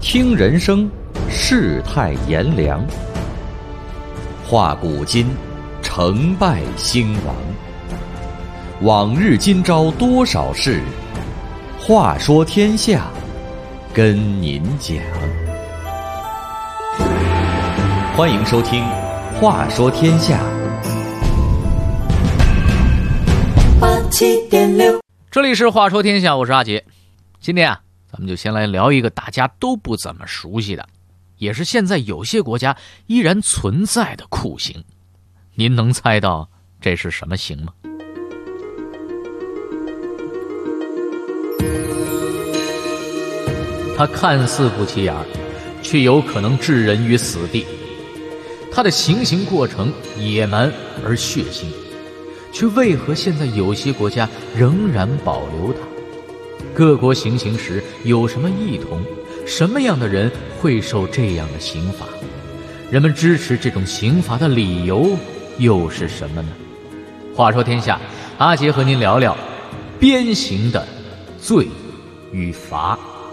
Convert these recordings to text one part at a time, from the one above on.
听人生，世态炎凉；话古今，成败兴亡。往日今朝多少事，话说天下，跟您讲。欢迎收听《话说天下》。 87.6，这里是话说天下，我是阿杰。今天啊，咱们就先来聊一个大家都不怎么熟悉的，也是现在有些国家依然存在的酷刑。您能猜到这是什么刑吗？它看似不起眼，却有可能置人于死地。它的行刑过程野蛮而血腥，却为何现在有些国家仍然保留它？各国行刑时有什么异同？什么样的人会受这样的刑罚？人们支持这种刑罚的理由又是什么呢？话说天下，阿杰和您聊聊鞭刑的罪与罚。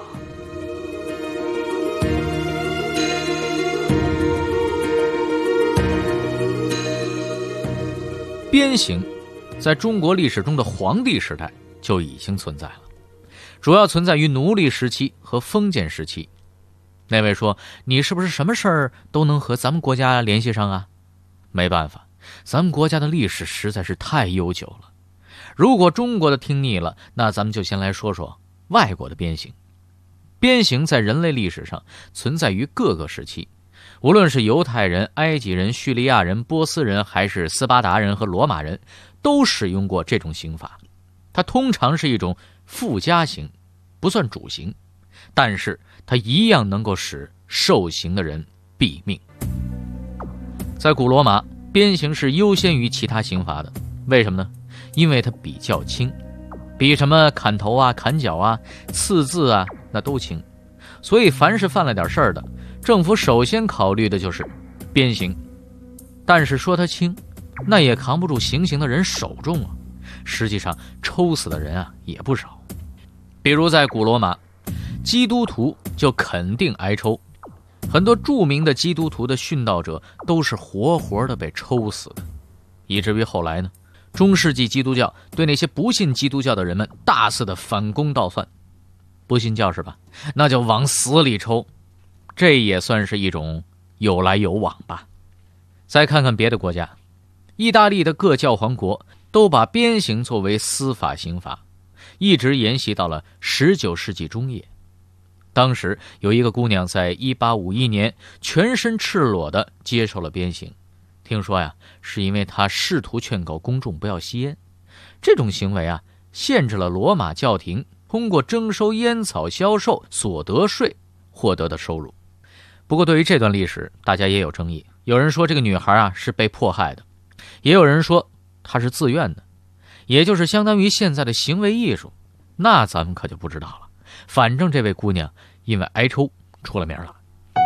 鞭刑在中国历史中的黄帝时代就已经存在了，主要存在于奴隶时期和封建时期。那位说，你是不是什么事儿都能和咱们国家联系上啊？没办法，咱们国家的历史实在是太悠久了。如果中国的听腻了，那咱们就先来说说外国的鞭刑。鞭刑在人类历史上存在于各个时期，无论是犹太人、埃及人、叙利亚人、波斯人，还是斯巴达人和罗马人，都使用过这种刑法。它通常是一种附加刑，不算主刑，但是它一样能够使受刑的人毙命。在古罗马，鞭刑是优先于其他刑罚的，为什么呢？因为它比较轻，比什么砍头啊、砍脚啊、刺字啊那都轻，所以凡是犯了点事儿的，政府首先考虑的就是鞭刑。但是说它轻，那也扛不住行刑的人手重啊。实际上抽死的人啊也不少。比如在古罗马，基督徒就肯定挨抽，很多著名的基督徒的殉道者都是活活的被抽死的。以至于后来呢，中世纪基督教对那些不信基督教的人们大肆的反攻倒算。不信教是吧？那就往死里抽。这也算是一种有来有往吧。再看看别的国家，意大利的各教皇国都把鞭刑作为司法刑罚，一直沿袭到了19世纪中叶。当时有一个姑娘在1851年全身赤裸地接受了鞭刑，听说呀，是因为她试图劝告公众不要吸烟。这种行为啊，限制了罗马教廷通过征收烟草销售所得税获得的收入。不过对于这段历史，大家也有争议。有人说这个女孩啊是被迫害的，也有人说她是自愿的，也就是相当于现在的行为艺术。那咱们可就不知道了。反正这位姑娘因为挨抽出了名了。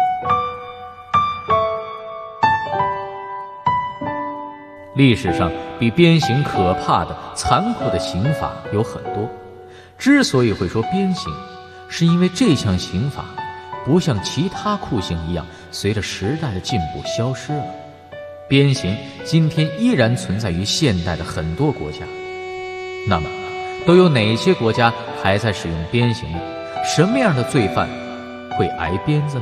历史上比鞭刑可怕的、残酷的刑法有很多。之所以会说鞭刑，是因为这项刑法不像其他酷刑一样随着时代的进步消失了。鞭刑今天依然存在于现代的很多国家。那么都有哪些国家还在使用鞭刑呢？什么样的罪犯会挨鞭子呢？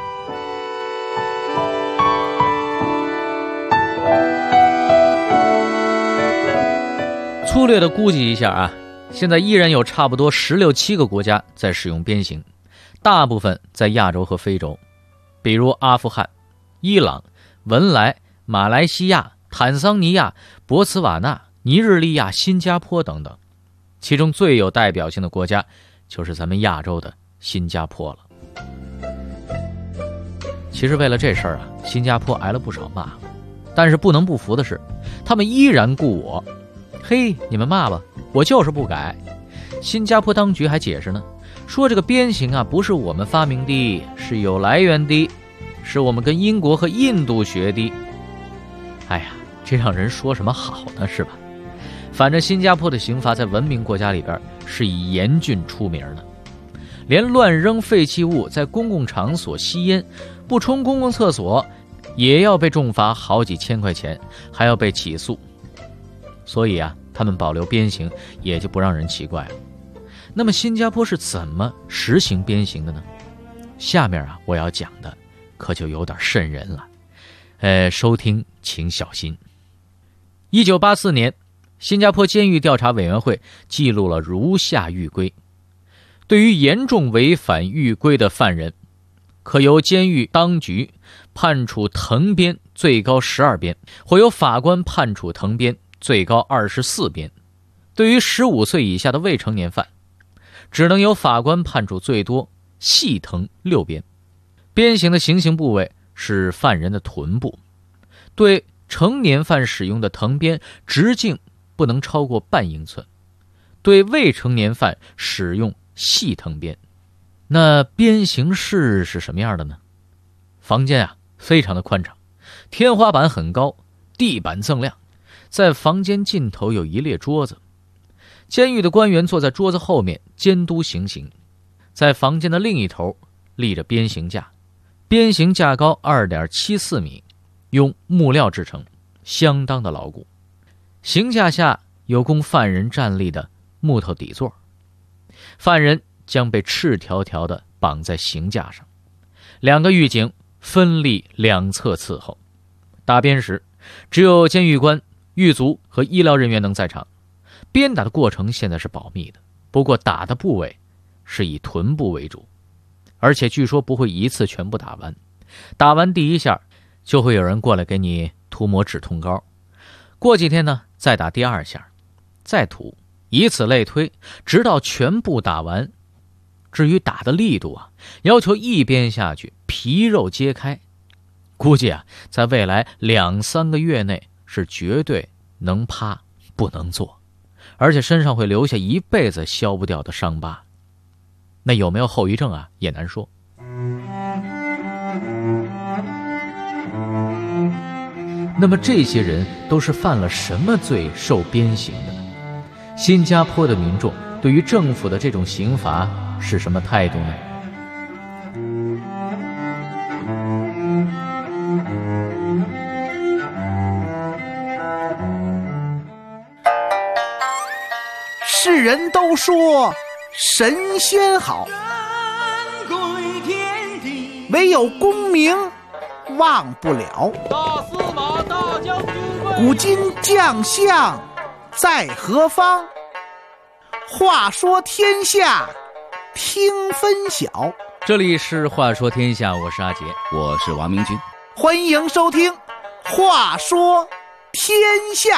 粗略的估计一下啊，现在依然有差不多16、17个国家在使用鞭刑，大部分在亚洲和非洲，比如阿富汗、伊朗、文莱、马来西亚、坦桑尼亚、博茨瓦纳、尼日利亚、新加坡等等。其中最有代表性的国家就是咱们亚洲的新加坡了。其实为了这事儿啊，新加坡挨了不少骂，但是不能不服的是，他们依然顾我。嘿，你们骂吧，我就是不改。新加坡当局还解释呢，说这个鞭刑啊不是我们发明的，是有来源的，是我们跟英国和印度学的。哎呀，这让人说什么好呢，是吧？反正新加坡的刑罚在文明国家里边是以严峻出名的。 连乱扔废弃物、在公共场所吸烟、不冲公共厕所，也要被重罚好几千块钱，还要被起诉。所以啊，他们保留鞭刑也就不让人奇怪了。那么新加坡是怎么实行鞭刑的呢？下面啊，我要讲的可就有点瘆人了。收听请小心。1984年，新加坡监狱调查委员会记录了如下狱规：对于严重违反狱规的犯人，可由监狱当局判处藤鞭最高12鞭，或由法官判处藤鞭最高24鞭。对于15岁以下的未成年犯，只能由法官判处最多细藤6鞭。鞭刑的行刑部位是犯人的臀部，对成年犯使用的藤鞭直径不能超过半英寸，对未成年犯使用细藤鞭。那鞭刑室是什么样的呢？房间啊非常的宽敞，天花板很高，地板锃亮，在房间尽头有一列桌子，监狱的官员坐在桌子后面监督行刑。在房间的另一头立着鞭刑架，鞭刑架高 2.74 米，用木料制成，相当的牢固。刑架下有供犯人站立的木头底座，犯人将被赤条条地绑在刑架上，2个狱警分立两侧伺候。打鞭时，只有监狱官、狱卒和医疗人员能在场。鞭打的过程现在是保密的，不过打的部位是以臀部为主，而且据说不会一次全部打完，打完第一下就会有人过来给你涂抹止痛膏，过几天呢再打第2下，再涂，以此类推，直到全部打完。至于打的力度啊，要求一鞭下去皮肉揭开，估计啊在未来2-3个月内是绝对能趴不能坐，而且身上会留下一辈子消不掉的伤疤。那有没有后遗症啊，也难说。那么这些人都是犯了什么罪受鞭刑的呢？新加坡的民众对于政府的这种刑罚是什么态度呢？ 世人都说神仙好，唯有功名忘不了。 大司马大将军贵， 古今将相在何方？话说天下听分晓。 这里是话说天下，我是阿杰， 我是王明君， 欢迎收听话说天下。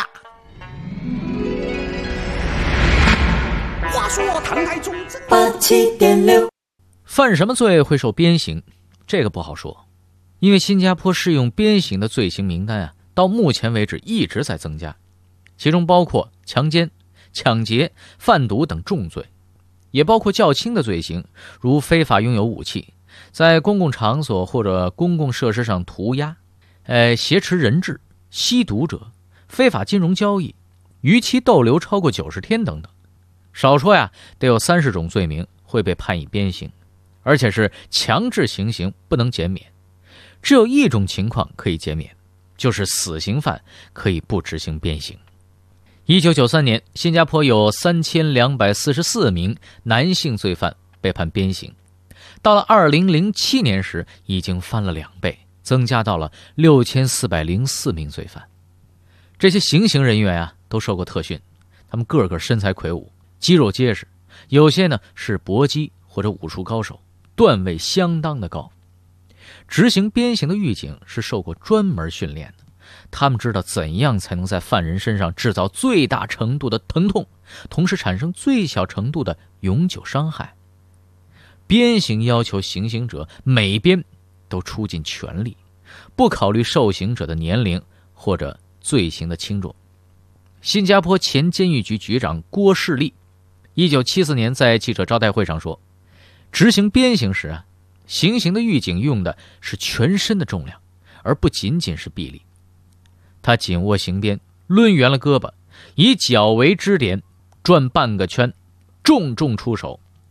话说唐太宗 87.6， 犯什么罪会受鞭刑？这个不好说，因为新加坡适用鞭刑的罪行名单啊，到目前为止一直在增加，其中包括强奸、抢劫、贩毒等重罪，也包括较轻的罪行，如非法拥有武器、在公共场所或者公共设施上涂鸦、挟持人质、吸毒者、非法金融交易、逾期逗留超过90天等等。少说呀，得有30种罪名会被判以鞭刑，而且是强制行刑，不能减免。只有一种情况可以减免，就是死刑犯可以不执行鞭刑。1993年，新加坡有3244名男性罪犯被判鞭刑，到了2007年时，已经翻了2倍，增加到了6404名罪犯。这些行刑人员啊，都受过特训，他们个个身材魁梧，肌肉结实，有些呢是搏击或者武术高手，段位相当的高。执行鞭刑的狱警是受过专门训练的，他们知道怎样才能在犯人身上制造最大程度的疼痛，同时产生最小程度的永久伤害。鞭刑要求行刑者每鞭都出尽全力，不考虑受刑者的年龄或者罪行的轻重。新加坡前监狱局局长郭士立1974年在记者招待会上说，执行鞭刑时啊，行刑的狱警用的是全身的重量，而不仅仅是臂力。他紧握刑鞭，抡圆了胳膊，以脚为支点，转半个圈，重重出手。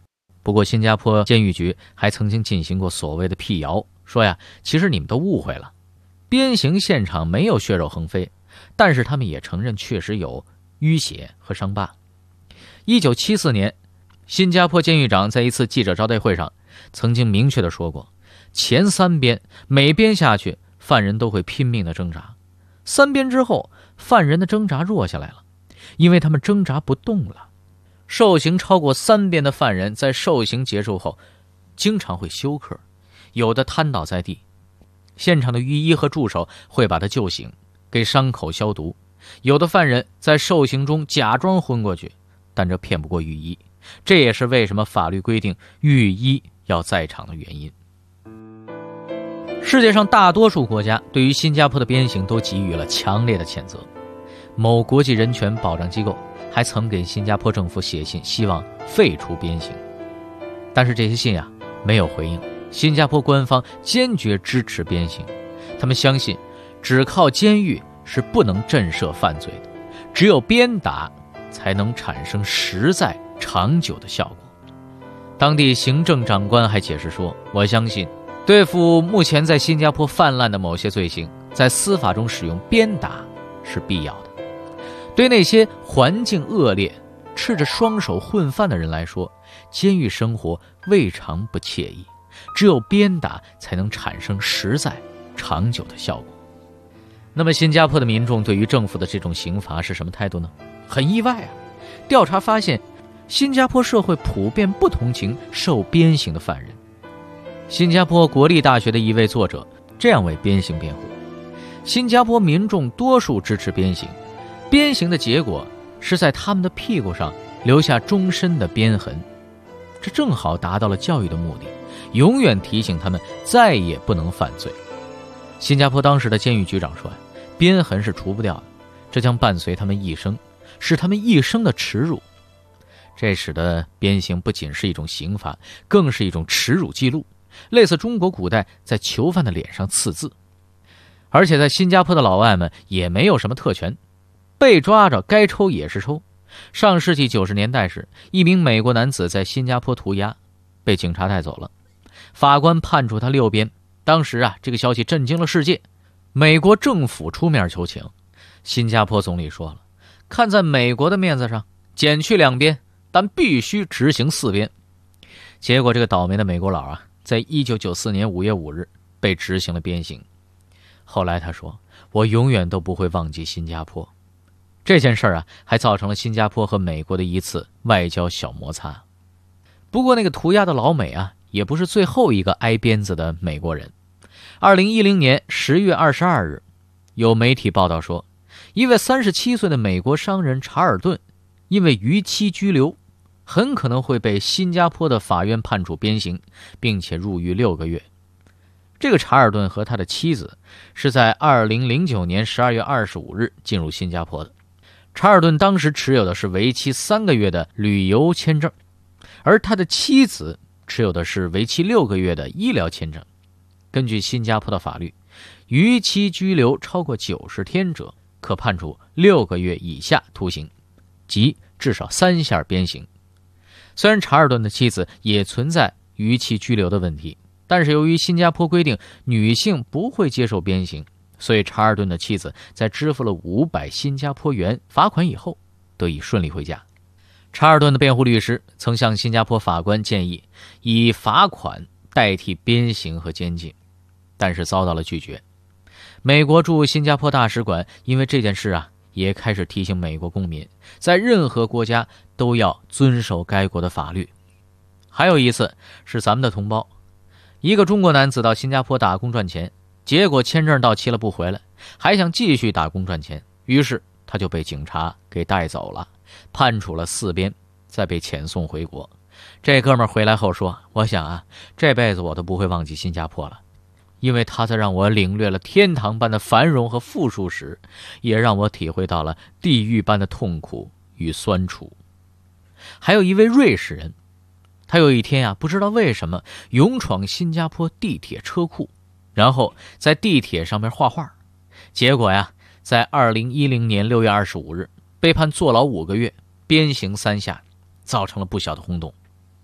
不过新加坡监狱局还曾经进行过所谓的辟谣，说呀，其实你们都误会了，鞭刑现场没有血肉横飞，但是他们也承认确实有淤血和伤疤。1974年，新加坡监狱长在一次记者招待会上曾经明确地说过，前3鞭每鞭下去，犯人都会拼命地挣扎，3鞭之后，犯人的挣扎弱下来了，因为他们挣扎不动了。受刑超过3鞭的犯人在受刑结束后经常会休克，有的瘫倒在地，现场的狱医和助手会把他救醒，给伤口消毒。有的犯人在受刑中假装昏过去，但这骗不过狱医，这也是为什么法律规定狱医要在场的原因。世界上大多数国家对于新加坡的鞭刑都给予了强烈的谴责，某国际人权保障机构还曾给新加坡政府写信，希望废除鞭刑。但是这些信没有回应，新加坡官方坚决支持鞭刑，他们相信只靠监狱是不能震慑犯罪的，只有鞭打才能产生实在长久的效果。当地行政长官还解释说，我相信对付目前在新加坡泛滥的某些罪行，在司法中使用鞭打是必要的。对那些环境恶劣、赤着双手混饭的人来说，监狱生活未尝不惬意，只有鞭打才能产生实在长久的效果。那么新加坡的民众对于政府的这种刑罚是什么态度呢？很意外调查发现，新加坡社会普遍不同情受鞭刑的犯人。新加坡国立大学的一位作者这样为鞭刑辩护：新加坡民众多数支持鞭刑，鞭刑的结果是在他们的屁股上留下终身的鞭痕，这正好达到了教育的目的，永远提醒他们再也不能犯罪。新加坡当时的监狱局长说，鞭痕是除不掉的，这将伴随他们一生，是他们一生的耻辱。这使得鞭刑不仅是一种刑罚，更是一种耻辱记录，类似中国古代在囚犯的脸上刺字。而且在新加坡的老外们也没有什么特权，被抓着该抽也是抽。上世纪90年代时，一名美国男子在新加坡涂鸦，被警察带走了，法官判处他6鞭。当时这个消息震惊了世界，美国政府出面求情，新加坡总理说了，看在美国的面子上，减去2鞭，但必须执行4鞭。结果这个倒霉的美国佬在1994年5月5日被执行了鞭刑。后来他说，我永远都不会忘记新加坡。这件事还造成了新加坡和美国的一次外交小摩擦。不过那个涂鸦的老美也不是最后一个挨鞭子的美国人。2010年10月22日，有媒体报道说，一位37岁的美国商人查尔顿因为逾期拘留，很可能会被新加坡的法院判处鞭刑，并且入狱6个月。这个查尔顿和他的妻子是在2009年12月25日进入新加坡的。查尔顿当时持有的是为期3个月的旅游签证，而他的妻子持有的是为期6个月的医疗签证。根据新加坡的法律，逾期拘留超过90天者可判处6个月以下徒刑，即至少3下鞭刑。虽然查尔顿的妻子也存在逾期拘留的问题，但是由于新加坡规定女性不会接受鞭刑，所以查尔顿的妻子在支付了500新加坡元罚款以后得以顺利回家。查尔顿的辩护律师曾向新加坡法官建议以罚款代替鞭刑和监禁，但是遭到了拒绝。美国驻新加坡大使馆因为这件事也开始提醒美国公民，在任何国家都要遵守该国的法律。还有一次是咱们的同胞，一个中国男子到新加坡打工赚钱，结果签证到期了不回来，还想继续打工赚钱，于是他就被警察给带走了，判处了4鞭，再被遣送回国。这哥们儿回来后说，我想这辈子我都不会忘记新加坡了，因为他在让我领略了天堂般的繁荣和富庶时，也让我体会到了地狱般的痛苦与酸楚。还有一位瑞士人，他有一天不知道为什么勇闯新加坡地铁车库，然后在地铁上面画画，结果在2010年6月25日被判坐牢5个月，鞭刑3下，造成了不小的轰动。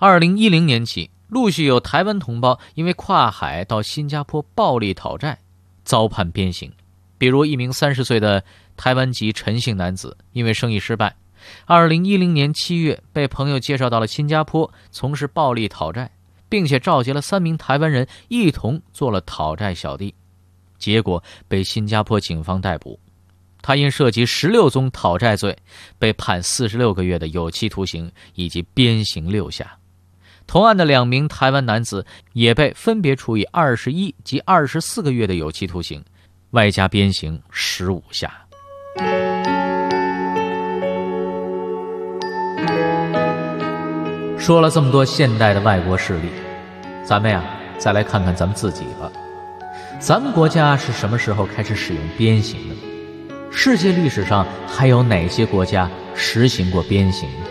2010年起，陆续有台湾同胞因为跨海到新加坡暴力讨债，遭判鞭刑。比如一名30岁的台湾籍陈姓男子，因为生意失败，2010年7月被朋友介绍到了新加坡从事暴力讨债，并且召集了3名台湾人一同做了讨债小弟，结果被新加坡警方逮捕。他因涉及16宗讨债罪，被判46个月的有期徒刑以及鞭刑6下。同案的2名台湾男子也被分别处以21及24个月的有期徒刑，外加鞭刑15下。说了这么多现代的外国势力，咱们呀再来看看咱们自己吧。咱们国家是什么时候开始使用鞭刑的？世界历史上还有哪些国家实行过鞭刑呢？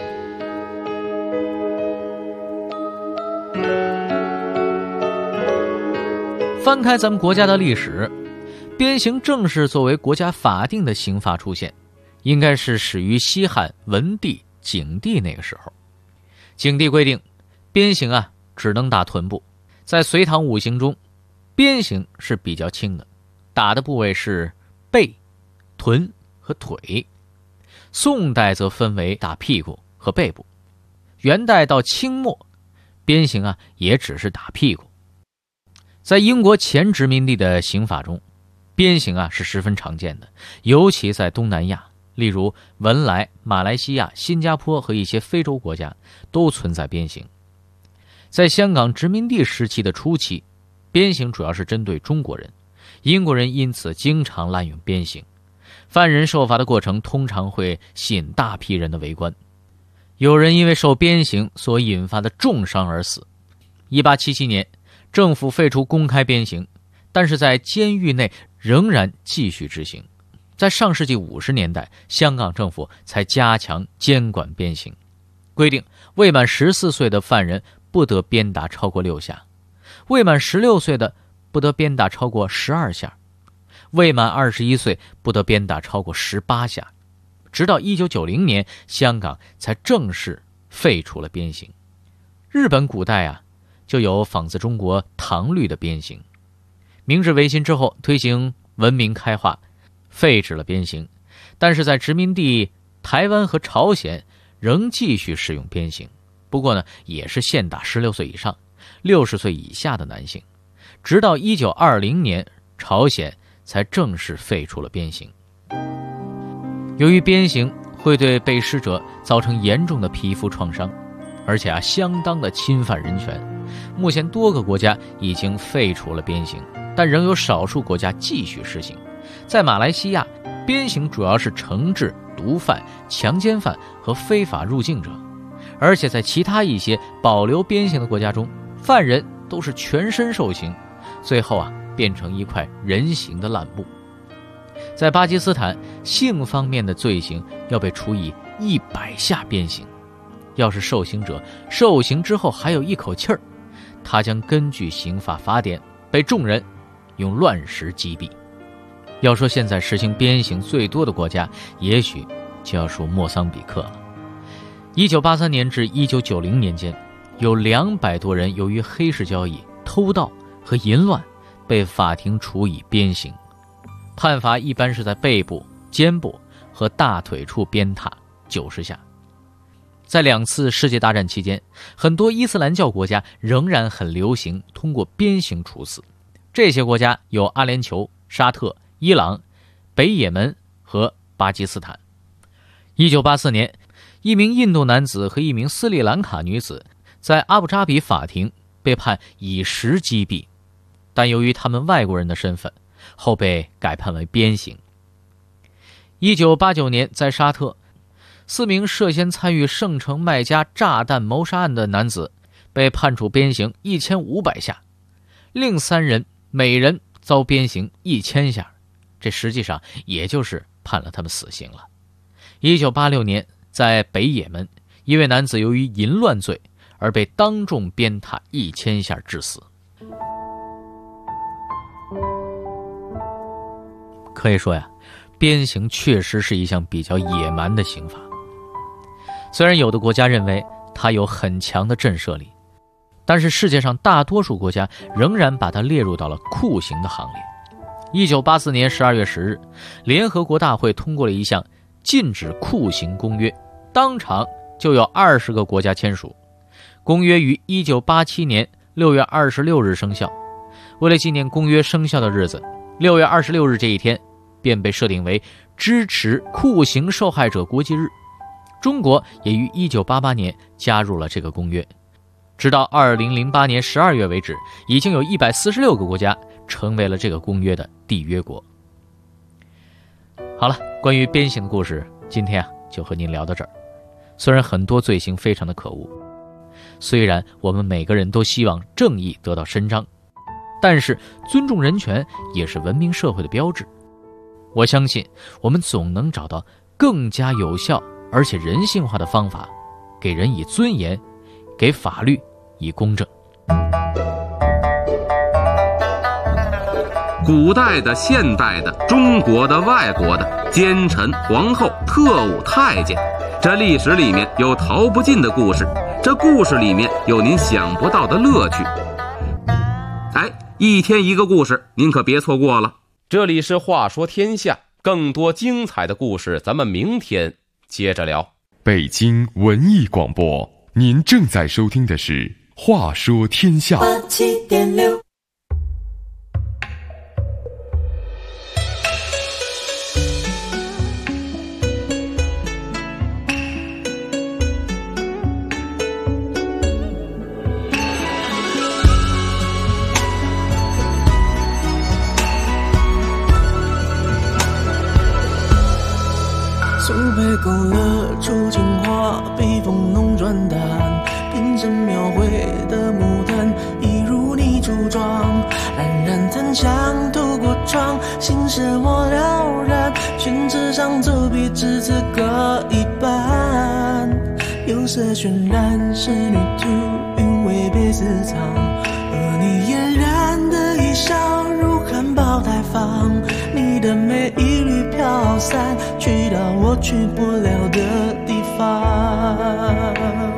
翻开咱们国家的历史，鞭刑正式作为国家法定的刑罚出现，应该是始于西汉文帝、景帝那个时候。景帝规定，鞭刑只能打臀部。在隋唐五刑中，鞭刑是比较轻的，打的部位是背、臀和腿。宋代则分为打屁股和背部。元代到清末，鞭刑也只是打屁股。在英国前殖民地的刑法中，鞭刑是十分常见的，尤其在东南亚，例如文莱、马来西亚、新加坡和一些非洲国家都存在鞭刑。在香港殖民地时期的初期，鞭刑主要是针对中国人，英国人因此经常滥用鞭刑。犯人受罚的过程通常会吸引大批人的围观，有人因为受鞭刑所引发的重伤而死。1877年，政府废除公开鞭刑，但是在监狱内仍然继续执行。在上世纪50年代，香港政府才加强监管鞭刑，规定未满14岁的犯人不得鞭打超过6下，未满16岁的不得鞭打超过12下，未满21岁不得鞭打超过18下。直到1990年，香港才正式废除了鞭刑。日本古代就有仿自中国唐律的鞭刑。明治维新之后，推行文明开化，废止了鞭刑，但是在殖民地台湾和朝鲜仍继续使用鞭刑，不过也是限打16岁以上、60岁以下的男性。直到1920年，朝鲜才正式废除了鞭刑。由于鞭刑会对被施者造成严重的皮肤创伤，而且相当的侵犯人权，目前多个国家已经废除了鞭刑，但仍有少数国家继续实行。在马来西亚，鞭刑主要是惩治毒贩、强奸犯和非法入境者，而且在其他一些保留鞭刑的国家中，犯人都是全身受刑，最后变成一块人形的烂木。在巴基斯坦，性方面的罪行要被处以100下鞭刑，要是受刑者受刑之后还有一口气儿，他将根据刑法法典被众人用乱石击毙。要说现在实行鞭刑最多的国家，也许就要数莫桑比克了。1983年至1990年间，有200多人由于黑市交易、偷盗和淫乱被法庭处以鞭刑，判罚一般是在背部、肩部和大腿处鞭挞90下。在2次世界大战期间，很多伊斯兰教国家仍然很流行通过鞭刑处死。这些国家有阿联酋、沙特、伊朗、北也门和巴基斯坦。1984年，一名印度男子和一名斯里兰卡女子在阿布扎比法庭被判以石击毙，但由于他们外国人的身份，后被改判为鞭刑。1989年，在沙特，4名涉嫌参与圣城麦加炸弹谋杀案的男子被判处鞭刑1500下，另3人每人遭鞭刑1000下，这实际上也就是判了他们死刑了。1986年，在北也门，一位男子由于淫乱罪而被当众鞭挞1000下致死。可以说鞭刑确实是一项比较野蛮的刑罚。虽然有的国家认为它有很强的震慑力，但是世界上大多数国家仍然把它列入到了酷刑的行列。1984年12月10日，联合国大会通过了一项禁止酷刑公约，当场就有20个国家签署。公约于1987年6月26日生效。为了纪念公约生效的日子，6月26日这一天便被设定为支持酷刑受害者国际日。中国也于1988年加入了这个公约。直到2008年12月为止，已经有146个国家成为了这个公约的缔约国。好了，关于鞭刑的故事，今天就和您聊到这儿。虽然很多罪行非常的可恶，虽然我们每个人都希望正义得到伸张，但是尊重人权也是文明社会的标志。我相信我们总能找到更加有效而且人性化的方法，给人以尊严，给法律以公正。 古代的、现代的、中国的、外国的，奸臣、皇后、特务、太监，这历史里面有逃不尽的故事，这故事里面有您想不到的乐趣。一天一个故事，您可别错过了。 这里是话说天下，更多精彩的故事咱们明天接着聊。 北京文艺广播，您正在收听的是话说天下。 87.6 苏北勾勒出情话，笔锋浓转淡，平生描绘的牡丹，一如你初妆，冉冉檀香透过窗，心事我了然，宣纸上走笔至此各一半，釉色渲染仕女图，韵味被私藏，而你嫣然的一笑如含苞待放，你的美一缕飘散，去到我去不了的地方。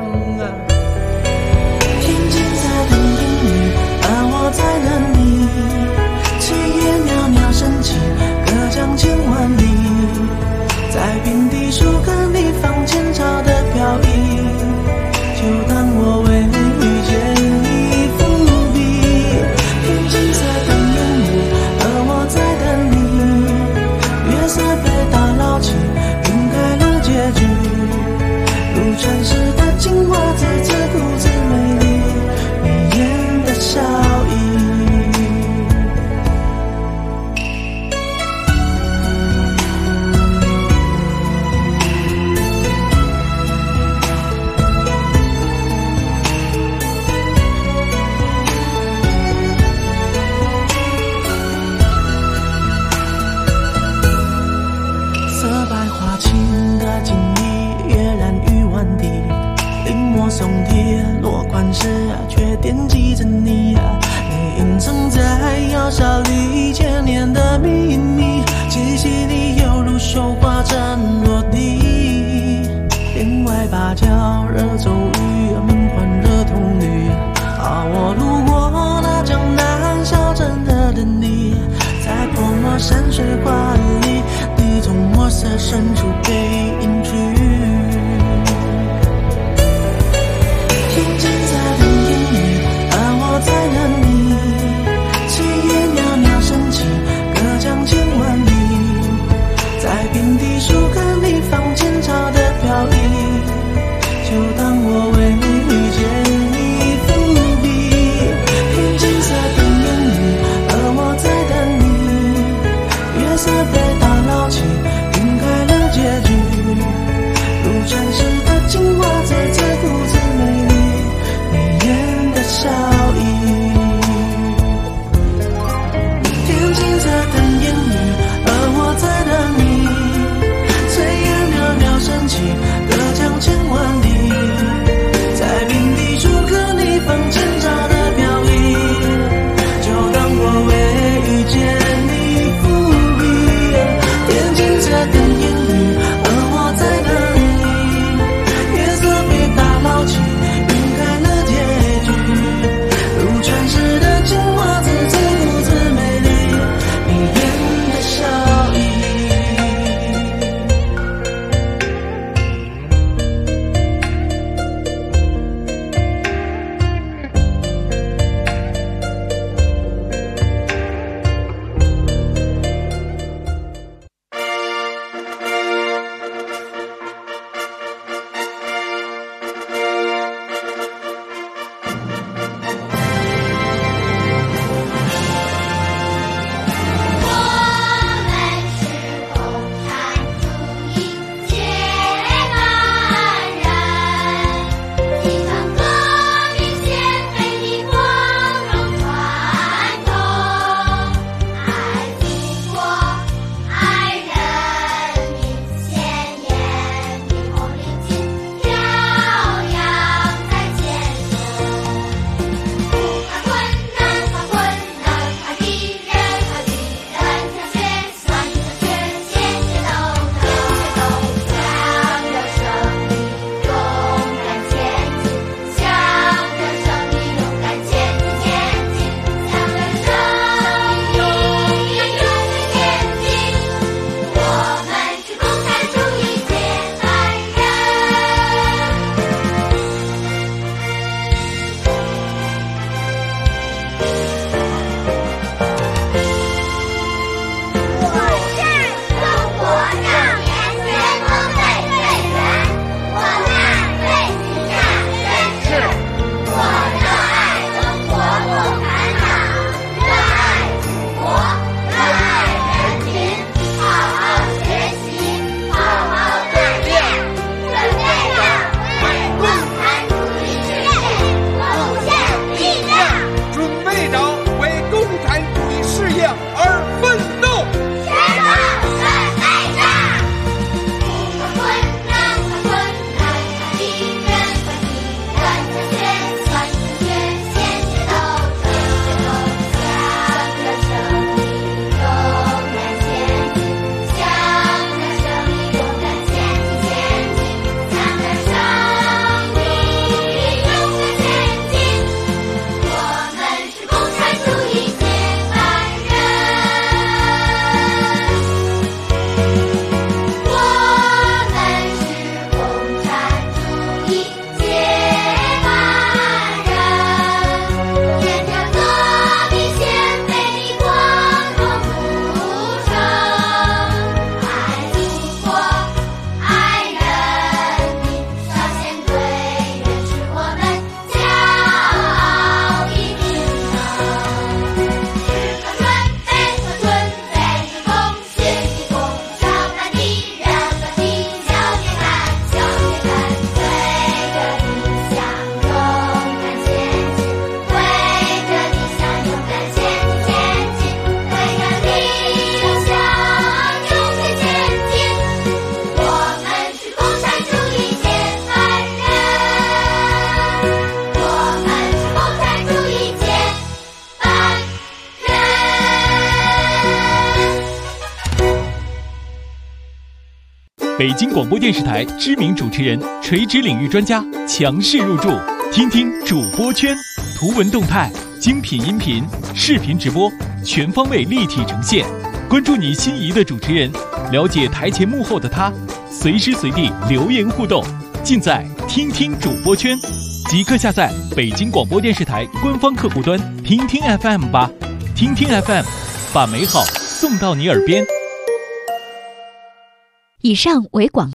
天青色等烟雨，而我在等你，炊烟袅袅升起，隔江千万里，在平地树根里放前朝的飘逸，就当我为你遇见你伏笔。天青色等烟雨，而我在等你，月色被打捞起，晕开了结局，如传世的情话，字字故字美丽，你眼的笑意。色白花青的锦衣，跃然于万地，临摹松贴落款时，却惦记着你，你隐藏在窑烧里千年的秘密，气息里犹如绣花针落地，帘外芭蕉惹骤雨，门环惹铜绿，我路过那江南小镇的等你，在泼墨山水画里，你从墨色深处被隐去。天青色等烟雨，而我在等你，炊烟袅袅升起，隔江千万里，在遍地树根里放前朝的飘逸，就当我为你遇见你伏笔。天青色等烟雨，而我在等你，月色被打捞起，晕开了结局，如传世的情话，字字故字美丽，你眼的笑意。天青色等烟雨，而我在等你，炊烟袅袅升起，隔江千万里， 北京广播电视台知名主持人、垂直领域专家强势入驻，听听主播圈，图文动态、精品音频、视频直播，全方位立体呈现。关注你心仪的主持人，了解台前幕后的他，随时随地留言互动，尽在听听主播圈。即刻下载北京广播电视台官方客户端听听 FM 吧，听听 FM， 把美好送到你耳边。 以上为广